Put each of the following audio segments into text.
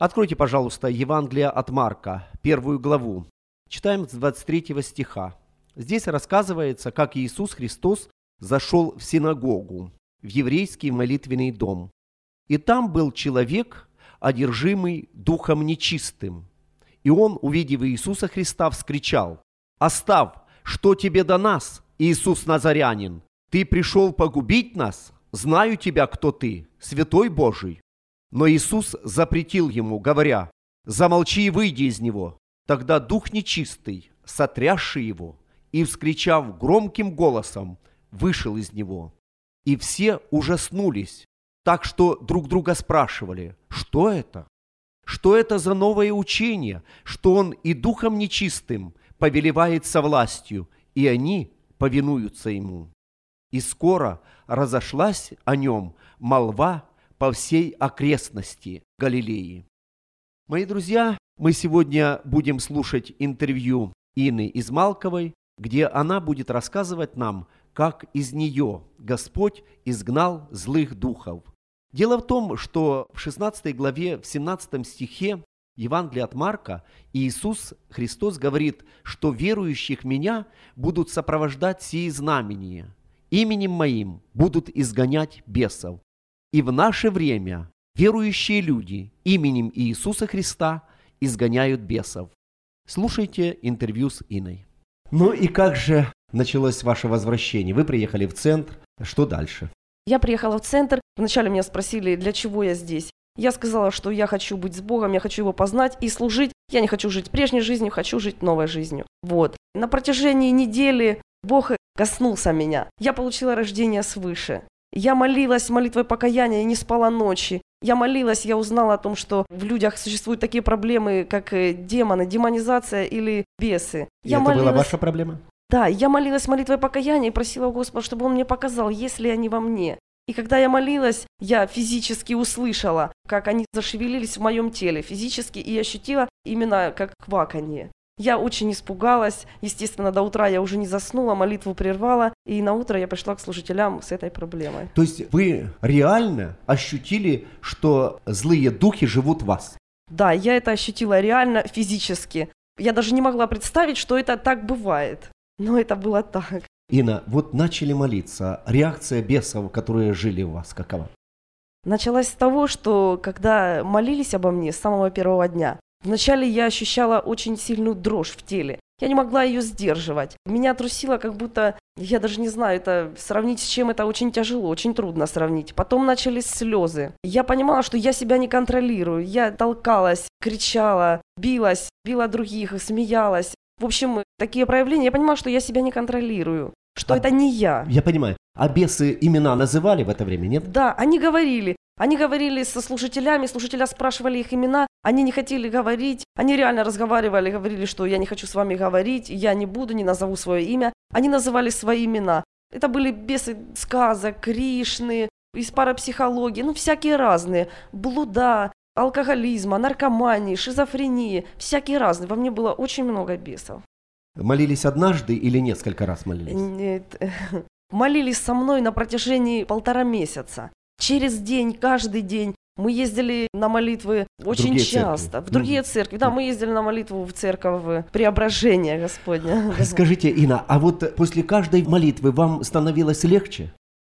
Откройте, пожалуйста, Евангелие от Марка, 1 главу. Читаем с 23 стиха. Здесь рассказывается, как Иисус Христос зашел в синагогу, в еврейский молитвенный дом. И там был человек, одержимый духом нечистым. И он, увидев Иисуса Христа, вскричал: «Оставь, что тебе до нас, Иисус Назарянин? Ты пришел погубить нас? Знаю тебя, кто ты, святой Божий». Но Иисус запретил ему, говоря: «Замолчи и выйди из него». Тогда дух нечистый, сотрясший его, и, вскричав громким голосом, вышел из него. И все ужаснулись, так что друг друга спрашивали: что это? Что это за новое учение, что он и духом нечистым повелевает со властью, и они повинуются ему? И скоро разошлась о нем молва по всей окрестности Галилеи. Мои друзья, мы сегодня будем слушать интервью Инны Измалковой, где она будет рассказывать нам, как из нее Господь изгнал злых духов. Дело в том, что в 16 главе, в 17 стихе Евангелия от Марка Иисус Христос говорит, что верующих в Меня будут сопровождать сии знамения. Именем Моим будут изгонять бесов. И в наше время верующие люди именем Иисуса Христа изгоняют бесов. Слушайте интервью с Инной. Ну и как же началось ваше возвращение? Вы приехали в центр. Что дальше? Я приехала в центр. Вначале меня спросили, для чего я здесь. Я сказала, что я хочу быть с Богом, я хочу Его познать и служить. Я не хочу жить прежней жизнью, хочу жить новой жизнью. Вот. На протяжении недели Бог коснулся меня. Я получила рождение свыше. Я молилась молитвой покаяния и не спала ночи. Я молилась, я узнала о том, что в людях существуют такие проблемы, как демоны, демонизация или бесы. И это была ваша проблема? Да, я молилась молитвой покаяния и просила Господа, чтобы Он мне показал, есть ли они во мне. И когда я молилась, я физически услышала, как они зашевелились в моем теле, физически, и ощутила именно как кваканье. Я очень испугалась, естественно, до утра я уже не заснула, молитву прервала, и на утро я пришла к служителям с этой проблемой. То есть вы реально ощутили, что злые духи живут в вас? Да, я это ощутила реально, физически. Я даже не могла представить, что это так бывает, но это было так. Инна, вот начали молиться, реакция бесов, которые жили у вас, какова? Началась с того, что когда молились обо мне с самого первого дня, вначале я ощущала очень сильную дрожь в теле. Я не могла ее сдерживать. Меня трусило, как будто, я даже не знаю, это сравнить с чем, это очень тяжело, очень трудно сравнить. Потом начались слезы. Я понимала, что я себя не контролирую. Я толкалась, кричала, била других, смеялась. В общем, такие проявления, я понимала, что я себя не контролирую, что это не я. Я понимаю. А бесы имена называли в это время, нет? Да, они говорили. Они говорили со служителями, служителя спрашивали их имена, они не хотели говорить, они реально разговаривали, говорили, что я не хочу с вами говорить, я не буду, не назову свое имя. Они называли свои имена. Это были бесы сказок, Кришны, из парапсихологии, всякие разные, блуда, алкоголизма, наркомании, шизофрении, всякие разные. Во мне было очень много бесов. Молились однажды или несколько раз молились? Нет. Молились со мной на протяжении 1,5 месяца. Через день, каждый день. Мы ездили на молитвы очень часто. В другие церкви. Да, мы ездили на молитву в церковь Преображения Господня. Скажите, Инна, а вот после каждой молитвы вам становилось легче?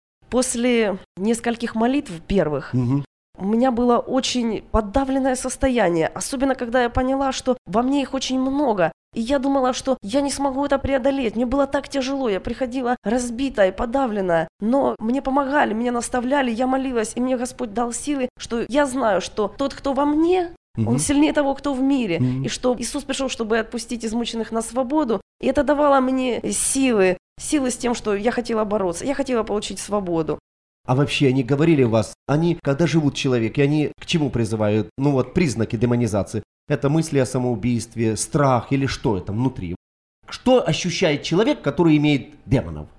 После нескольких молитв первых у меня было очень подавленное состояние. Особенно, когда я поняла, что во мне их очень много. И я думала, что я не смогу это преодолеть. Мне было так тяжело, я приходила разбитая, подавленная. Но мне помогали, меня наставляли, я молилась, и мне Господь дал силы, что я знаю, что тот, кто во мне, он сильнее того, кто в мире. И что Иисус пришел, чтобы отпустить измученных на свободу. И это давало мне силы с тем, что я хотела бороться, я хотела получить свободу. А вообще они говорили у вас, когда живут человек, и они к чему призывают? Признаки демонизации. Это мысли о самоубийстве, страх или что это внутри? Что ощущает человек, который имеет демонов?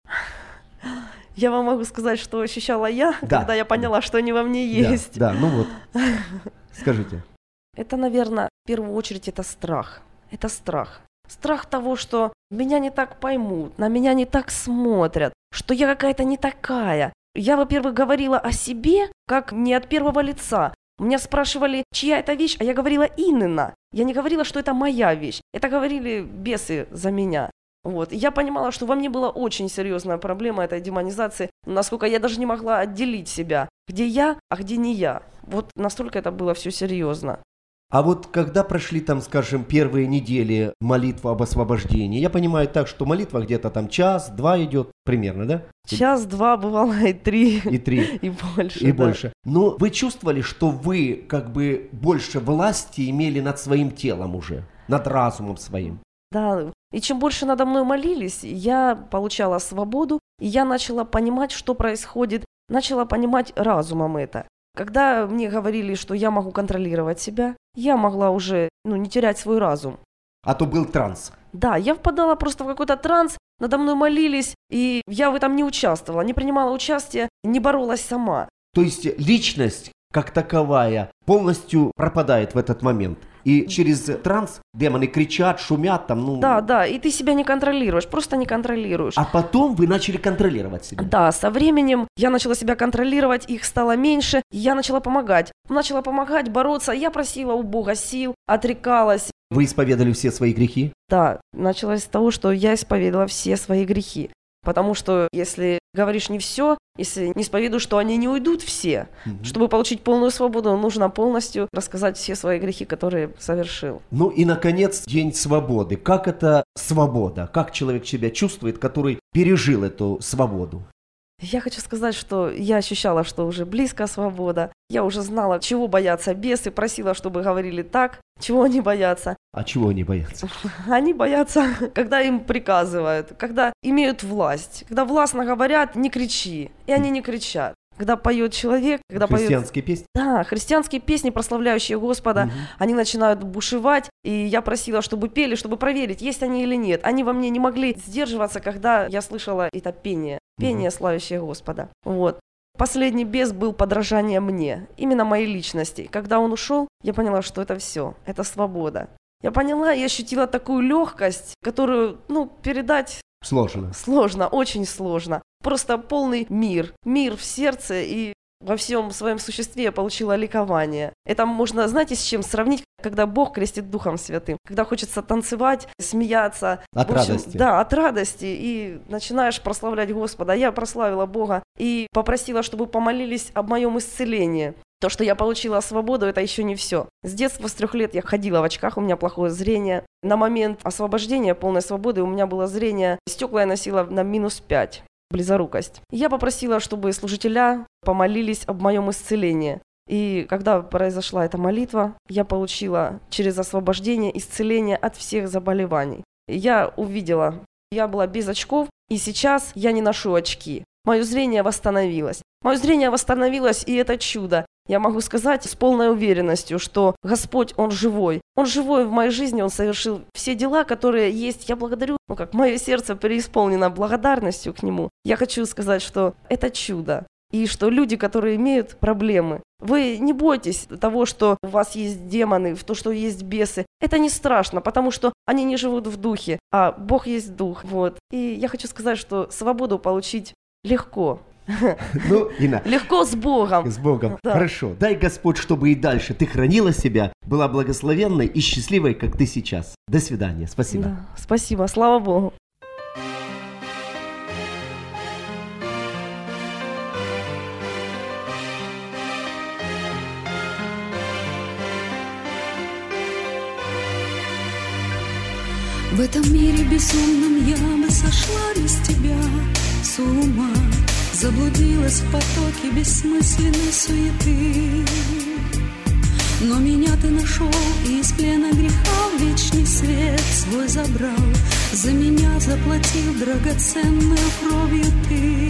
Я вам могу сказать, что ощущала я, когда я поняла, что они во мне есть. Да, скажите. Это, наверное, в первую очередь это страх. Это страх. Страх того, что меня не так поймут, на меня не так смотрят, что я какая-то не такая. Я, во-первых, говорила о себе, как не от первого лица. Меня спрашивали, чья это вещь, а я говорила Иннина. Я не говорила, что это моя вещь. Это говорили бесы за меня. Вот. И я понимала, что во мне была очень серьезная проблема этой демонизации, насколько я даже не могла отделить себя, где я, а где не я. Вот настолько это было все серьезно. А вот когда прошли там, скажем, первые недели молитвы об освобождении, я понимаю так, что молитва где-то там час-два идет примерно, да? Час-два, бывало и 3. И 3. И больше. И больше. Но вы чувствовали, что вы как бы больше власти имели над своим телом уже, над разумом своим? Да, и чем больше надо мной молились, я получала свободу, и я начала понимать, что происходит, начала понимать разумом это. Когда мне говорили, что я могу контролировать себя, я могла уже не терять свой разум. А то был транс. Да, я впадала просто в какой-то транс, надо мной молились, и я в этом не участвовала, не принимала участия, не боролась сама. То есть личность как таковая полностью пропадает в этот момент. И через транс демоны кричат, шумят там, Да, и ты себя не контролируешь, просто не контролируешь. А потом вы начали контролировать себя. Да, со временем я начала себя контролировать, их стало меньше, и я начала помогать. Начала помогать, бороться, я просила у Бога сил, отрекалась. Вы исповедали все свои грехи? Да, началось с того, что я исповедала все свои грехи. Потому что если говоришь не все, если не исповедуешь, что они не уйдут все. Чтобы получить полную свободу, нужно полностью рассказать все свои грехи, которые совершил. Ну и, наконец, день свободы. Как это свобода? Как человек себя чувствует, который пережил эту свободу? Я хочу сказать, что я ощущала, что уже близко свобода. Я уже знала, чего боятся бесы, просила, чтобы говорили так, чего они боятся. А чего они боятся? Они боятся, когда им приказывают, когда имеют власть. Когда властно говорят, не кричи, и они не кричат. Когда поет человек, когда христианские песни? Да, христианские песни, прославляющие Господа, они начинают бушевать, и я просила, чтобы пели, чтобы проверить, есть они или нет. Они во мне не могли сдерживаться, когда я слышала это пение славящее Господа. Вот. Последний бес был подражание мне, именно моей личности. Когда он ушел, я поняла, что это все, это свобода. Я поняла и ощутила такую легкость, которую, передать сложно, очень сложно. Просто полный мир в сердце, и во всем своем существе я получила ликование. Это можно, знаете, с чем сравнить, когда Бог крестит Духом Святым, когда хочется танцевать, смеяться. От радости. Да, от радости, и начинаешь прославлять Господа. Я прославила Бога и попросила, чтобы помолились об моем исцелении. То, что я получила свободу, это еще не все. С детства, с 3 лет я ходила в очках, у меня плохое зрение. На момент освобождения, полной свободы, у меня было зрение, стекла я носила на -5. Близорукость. Я попросила, чтобы служителя помолились об моем исцелении. И когда произошла эта молитва, я получила через освобождение исцеление от всех заболеваний. Я увидела, я была без очков, и сейчас я не ношу очки. Мое зрение восстановилось. И это чудо. Я могу сказать с полной уверенностью, что Господь, Он живой. Он живой в моей жизни, Он совершил все дела, которые есть. Я благодарю, мое сердце преисполнено благодарностью к Нему. Я хочу сказать, что это чудо. И что люди, которые имеют проблемы, вы не бойтесь того, что у вас есть демоны, в то, что есть бесы. Это не страшно, потому что они не живут в духе, а Бог есть дух. Вот. И я хочу сказать, что свободу получить легко. Инна, легко с Богом. С Богом. Да. Хорошо. Дай Господь, чтобы и дальше ты хранила себя, была благословенной и счастливой, как ты сейчас. До свидания. Спасибо. Да, спасибо. Слава Богу. В этом мире безумном я бы сошла без тебя с ума, заблудилась в потоке бессмысленной суеты. Но меня ты нашел и из плена греха в вечный свет свой забрал, за меня заплатил драгоценной кровью ты.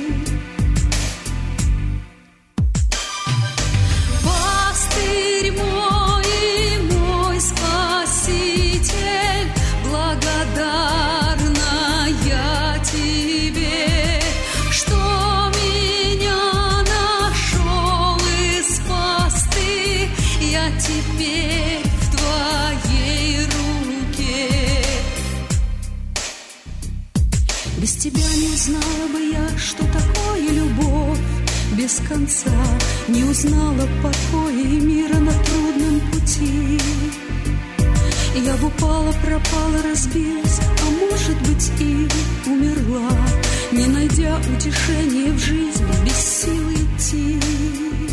Пастырь мой и мой Спаситель, благодарна я тебе, что меня нашел и спас ты. Я теперь в твоей руке. Без тебя не узнала бы я, что такое любовь. без конца, не узнала покоя и мира на трудном пути. Я бы упала, пропала, разбилась, а может быть и умерла, не найдя утешения в жизни, без сил идти.